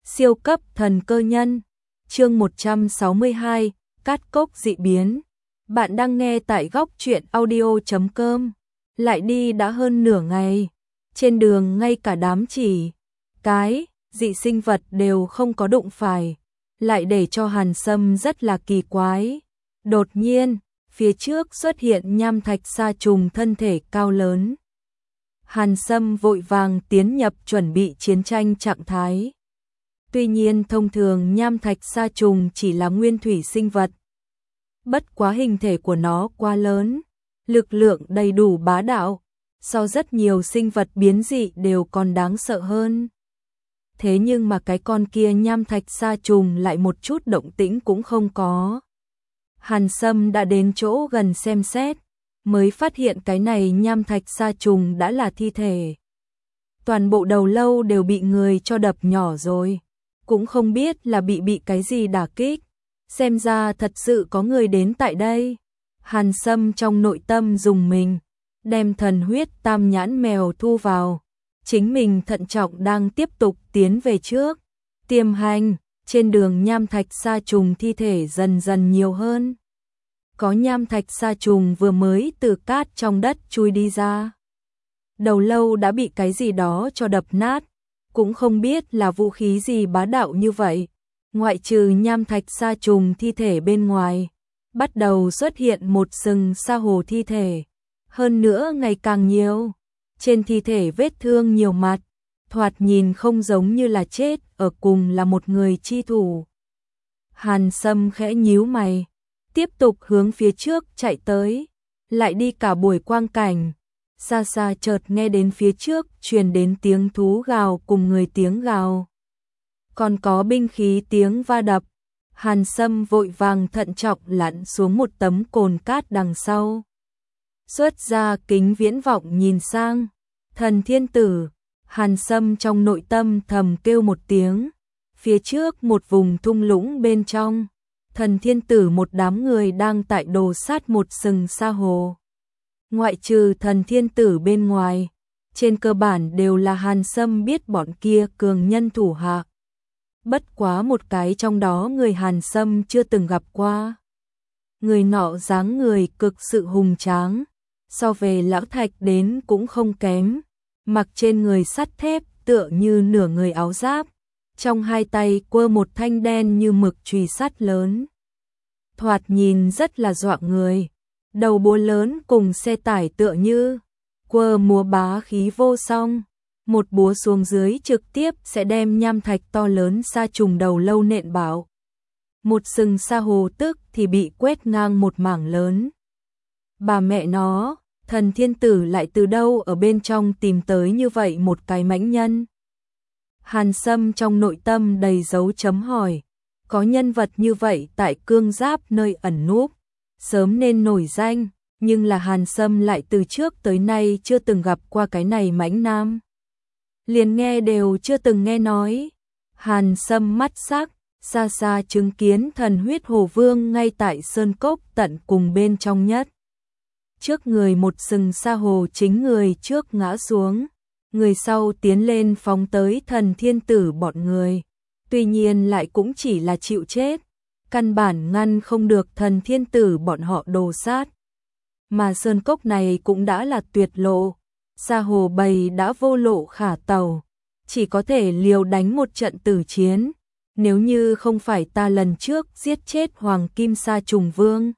Siêu cấp thần cơ nhân, chương 162, Cát Cốc dị biến. Bạn đang nghe tại góc truyện audio.com. Lại đi đã hơn nửa ngày, trên đường ngay cả đám chỉ cái dị sinh vật đều không có đụng phải, lại để cho Hàn Sâm rất là kỳ quái. Đột nhiên, phía trước xuất hiện nham thạch sa trùng thân thể cao lớn. Hàn Sâm vội vàng tiến nhập chuẩn bị chiến tranh trạng thái. Tuy nhiên thông thường nham thạch sa trùng chỉ là nguyên thủy sinh vật. Bất quá hình thể của nó quá lớn, lực lượng đầy đủ bá đạo, so rất nhiều sinh vật biến dị đều còn đáng sợ hơn. Thế nhưng mà cái con kia nham thạch sa trùng lại một chút động tĩnh cũng không có. Hàn Sâm đã đến chỗ gần xem xét, mới phát hiện cái này nham thạch sa trùng đã là thi thể. Toàn bộ đầu lâu đều bị người cho đập nhỏ rồi, cũng không biết là bị cái gì đả kích. Xem ra thật sự có người đến tại đây. Hàn Sâm trong nội tâm dùng mình, đem thần huyết tam nhãn mèo thu vào. Chính mình thận trọng đang tiếp tục tiến về trước. Tiềm hành, trên đường nham thạch sa trùng thi thể dần dần nhiều hơn. Có nham thạch sa trùng vừa mới từ cát trong đất chui đi ra. Đầu lâu đã bị cái gì đó cho đập nát, cũng không biết là vũ khí gì bá đạo như vậy. Ngoại trừ nham thạch sa trùng thi thể bên ngoài, bắt đầu xuất hiện một sừng sa hồ thi thể. Hơn nữa ngày càng nhiều, trên thi thể vết thương nhiều mặt, thoạt nhìn không giống như là chết, ở cùng là một người chi thủ. Hàn Sâm khẽ nhíu mày, tiếp tục hướng phía trước chạy tới, lại đi cả buổi quang cảnh. Xa xa chợt nghe đến phía trước truyền đến tiếng thú gào cùng người tiếng gào. Còn có binh khí tiếng va đập. Hàn Sâm vội vàng thận trọng lặn xuống một tấm cồn cát đằng sau. Xuất ra kính viễn vọng nhìn sang. Thần thiên tử. Hàn Sâm trong nội tâm thầm kêu một tiếng. Phía trước một vùng thung lũng bên trong. Thần thiên tử một đám người đang tại đồ sát một sừng sa hồ. Ngoại trừ thần thiên tử bên ngoài, trên cơ bản đều là Hàn Sâm biết bọn kia cường nhân thủ hạ. Bất quá một cái trong đó người Hàn Sâm chưa từng gặp qua. Người nọ dáng người cực sự hùng tráng, so về lão thạch đến cũng không kém, mặc trên người sắt thép tựa như nửa người áo giáp, trong hai tay quơ một thanh đen như mực chùy sắt lớn. Thoạt nhìn rất là dọa người. Đầu búa lớn cùng xe tải tựa như quơ múa bá khí vô song, một búa xuống dưới trực tiếp sẽ đem nham thạch to lớn sa trùng đầu lâu nện bảo. Một sừng sa hồ tức thì bị quét ngang một mảng lớn. Bà mẹ nó, thần thiên tử lại từ đâu ở bên trong tìm tới như vậy một cái mãnh nhân? Hàn Sâm trong nội tâm đầy dấu chấm hỏi, có nhân vật như vậy tại cương giáp nơi ẩn núp, sớm nên nổi danh, nhưng là Hàn Sâm lại từ trước tới nay chưa từng gặp qua cái này mãnh nam. Liền nghe đều chưa từng nghe nói. Hàn Sâm mắt sắc, xa xa chứng kiến thần huyết hồ vương ngay tại sơn cốc tận cùng bên trong nhất. Trước người một sừng sa hồ chính người trước ngã xuống, người sau tiến lên phóng tới thần thiên tử bọn người. Tuy nhiên lại cũng chỉ là chịu chết. Căn bản ngăn không được thần thiên tử bọn họ đồ sát. Mà sơn cốc này cũng đã là tuyệt lộ. Sa hồ bầy đã vô lộ khả tàu. Chỉ có thể liều đánh một trận tử chiến. Nếu như không phải ta lần trước giết chết Hoàng Kim Sa Trùng Vương.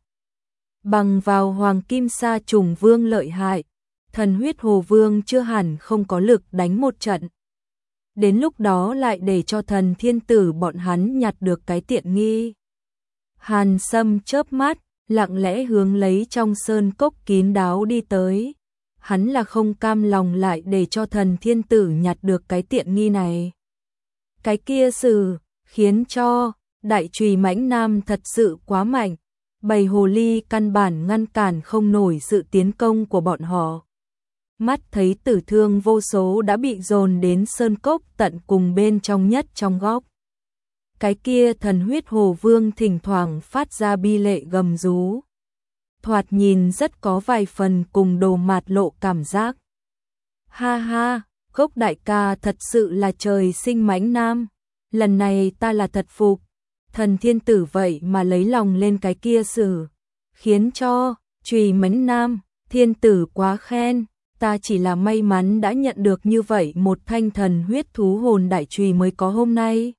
Bằng vào Hoàng Kim Sa Trùng Vương lợi hại, thần huyết hồ vương chưa hẳn không có lực đánh một trận. Đến lúc đó lại để cho thần thiên tử bọn hắn nhặt được cái tiện nghi. Hàn Sâm chớp mắt, lặng lẽ hướng lấy trong sơn cốc kín đáo đi tới. Hắn là không cam lòng lại để cho thần thiên tử nhặt được cái tiện nghi này. Cái kia sự khiến cho đại chùy mãnh nam thật sự quá mạnh. Bầy hồ ly căn bản ngăn cản không nổi sự tiến công của bọn họ. Mắt thấy tử thương vô số đã bị dồn đến sơn cốc tận cùng bên trong nhất trong góc. Cái kia thần huyết hồ vương thỉnh thoảng phát ra bi lệ gầm rú. Thoạt nhìn rất có vài phần cùng Đồ Mạt Lộ cảm giác. Ha ha, Gốc đại ca thật sự là trời sinh mãnh nam. lần này ta là thật phục, thần thiên tử vậy mà lấy lòng lên cái kia sử, khiến cho Trùy Mẫn Nam, thiên tử quá khen, ta chỉ là may mắn đã nhận được như vậy một thanh thần huyết thú hồn đại trùy mới có hôm nay.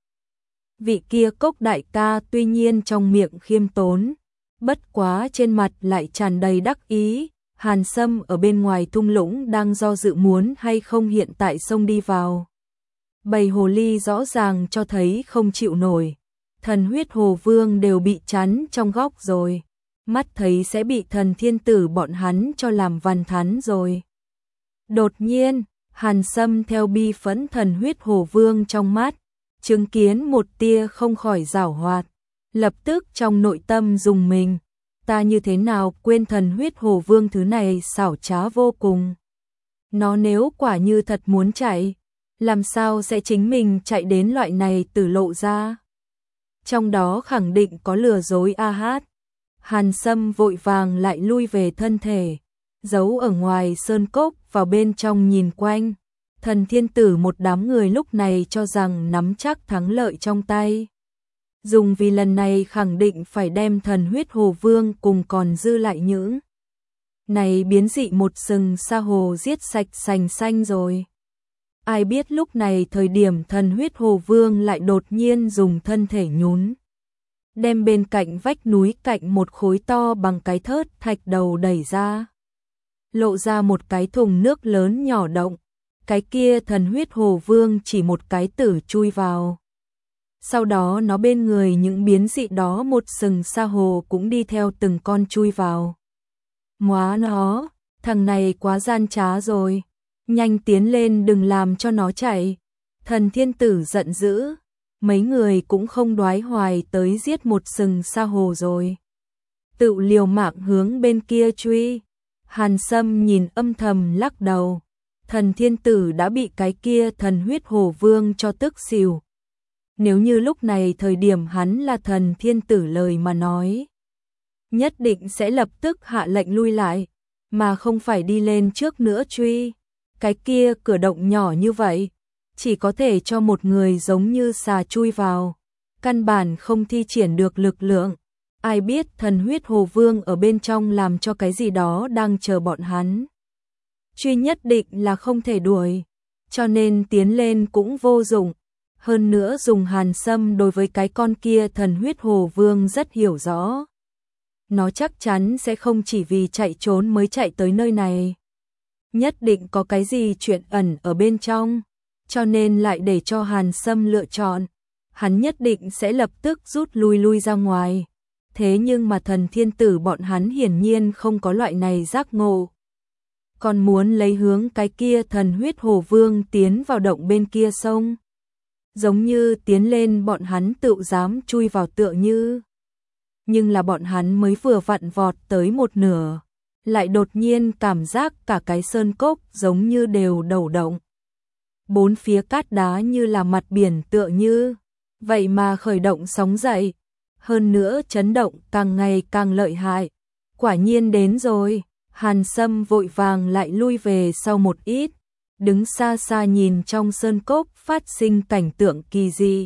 Vị kia Cốc đại ca tuy nhiên trong miệng khiêm tốn, bất quá trên mặt lại tràn đầy đắc ý. Hàn Sâm ở bên ngoài thung lũng đang do dự muốn hay không hiện tại xông đi vào. Bầy hồ ly rõ ràng cho thấy không chịu nổi, thần huyết hồ vương đều bị chắn trong góc rồi, mắt thấy sẽ bị thần thiên tử bọn hắn cho làm văn thắn rồi. Đột nhiên, Hàn Sâm theo bi phẫn thần huyết hồ vương trong mắt, chứng kiến một tia không khỏi giảo hoạt, lập tức trong nội tâm rùng mình. Ta như thế nào quên thần huyết hồ vương thứ này xảo trá vô cùng. Nó nếu quả như thật muốn chạy, làm sao sẽ chính mình chạy đến loại này tử lộ ra. Trong đó khẳng định có lừa dối a hát. Hàn Sâm vội vàng lại lui về thân thể, giấu ở ngoài sơn cốc vào bên trong nhìn quanh. Thần thiên tử một đám người lúc này cho rằng nắm chắc thắng lợi trong tay. Dùng vì lần này khẳng định phải đem thần huyết hồ vương cùng còn dư lại những này biến dị một sừng sa hồ giết sạch sành xanh rồi. Ai biết lúc này thời điểm thần huyết hồ vương lại đột nhiên dùng thân thể nhún, đem bên cạnh vách núi cạnh một khối to bằng cái thớt thạch đầu đẩy ra, lộ ra một cái thùng nước lớn nhỏ động. Cái kia thần huyết hồ vương chỉ một cái tử chui vào. Sau đó nó bên người những biến dị đó một sừng sa hồ cũng đi theo từng con chui vào. Móa nó, thằng này quá gian trá rồi, nhanh tiến lên đừng làm cho nó chạy. Thần thiên tử giận dữ, mấy người cũng không đoái hoài tới giết một sừng sa hồ rồi. Tự liều mạng hướng bên kia truy. Hàn Sâm nhìn âm thầm lắc đầu, thần thiên tử đã bị cái kia thần huyết hồ vương cho tức xỉu. Nếu như lúc này thời điểm hắn là thần thiên tử lời mà nói, nhất định sẽ lập tức hạ lệnh lui lại, mà không phải đi lên trước nữa truy. Cái kia cửa động nhỏ như vậy, chỉ có thể cho một người giống như xà chui vào, căn bản không thi triển được lực lượng. Ai biết thần huyết hồ vương ở bên trong làm cho cái gì đó đang chờ bọn hắn. Truy nhất định là không thể đuổi, cho nên tiến lên cũng vô dụng. Hơn nữa dùng Hàn Sâm đối với cái con kia thần huyết hồ vương rất hiểu rõ. Nó chắc chắn sẽ không chỉ vì chạy trốn mới chạy tới nơi này. Nhất định có cái gì chuyện ẩn ở bên trong, cho nên lại để cho Hàn Sâm lựa chọn. Hắn nhất định sẽ lập tức rút lui ra ngoài. Thế nhưng mà thần thiên tử bọn hắn hiển nhiên không có loại này giác ngộ. Còn muốn lấy hướng cái kia thần huyết hồ vương tiến vào động bên kia sông. Giống như tiến lên bọn hắn tự dám chui vào tựa như. Nhưng là bọn hắn mới vừa vặn vọt tới một nửa, lại đột nhiên cảm giác cả cái sơn cốc giống như đều đầu động. Bốn phía cát đá như là mặt biển tựa như, vậy mà khởi động sóng dậy. Hơn nữa chấn động càng ngày càng lợi hại. Quả nhiên đến rồi, Hàn Sâm vội vàng lại lui về sau một ít, đứng xa xa nhìn trong sơn cốc phát sinh cảnh tượng kỳ dị.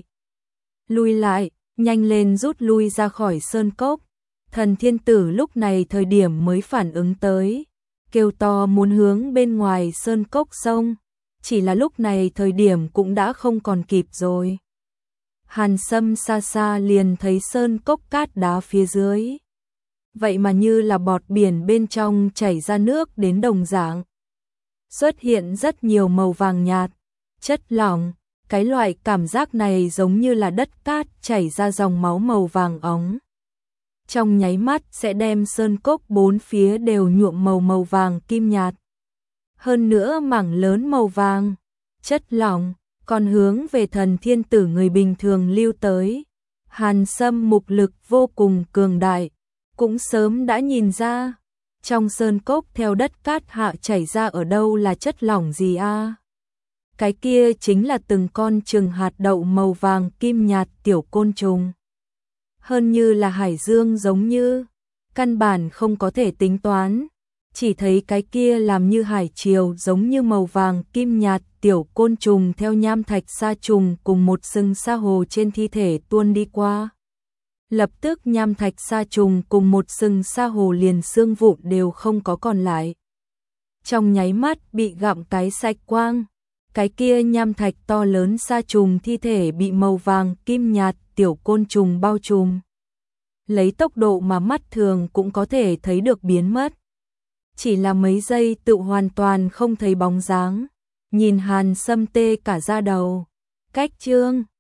Lui lại, nhanh lên rút lui ra khỏi sơn cốc. Thần thiên tử lúc này thời điểm mới phản ứng tới, kêu to muốn hướng bên ngoài sơn cốc sông, chỉ là lúc này thời điểm cũng đã không còn kịp rồi. Hàn Sâm xa xa liền thấy sơn cốc cát đá phía dưới. Vậy mà như là bọt biển bên trong chảy ra nước đến đồng dạng. Xuất hiện rất nhiều màu vàng nhạt, chất lỏng, cái loại cảm giác này giống như là đất cát chảy ra dòng máu màu vàng óng. Trong nháy mắt sẽ đem sơn cốc bốn phía đều nhuộm màu vàng kim nhạt. Hơn nữa mảng lớn màu vàng, chất lỏng, còn hướng về thần thiên tử người bình thường lưu tới. Hàn Sâm mục lực vô cùng cường đại, cũng sớm đã nhìn ra, trong sơn cốc theo đất cát hạ chảy ra ở đâu là chất lỏng gì a? Cái kia chính là từng con chừng hạt đậu màu vàng kim nhạt tiểu côn trùng. Hơn như là hải dương giống như, căn bản không có thể tính toán. chỉ thấy cái kia làm như hải triều giống như màu vàng kim nhạt tiểu côn trùng theo nham thạch sa trùng cùng một sừng sa hồ trên thi thể tuôn đi qua. Lập tức nham thạch sa trùng cùng một sừng sa hồ liền xương vụn đều không có còn lại. Trong nháy mắt bị gặm cái sạch quang, cái kia nham thạch to lớn sa trùng thi thể bị màu vàng kim nhạt tiểu côn trùng bao trùm. Lấy tốc độ mà mắt thường cũng có thể thấy được biến mất. Chỉ là mấy giây tự hoàn toàn không thấy bóng dáng, nhìn Hàn Sâm tê cả da đầu. Cách chương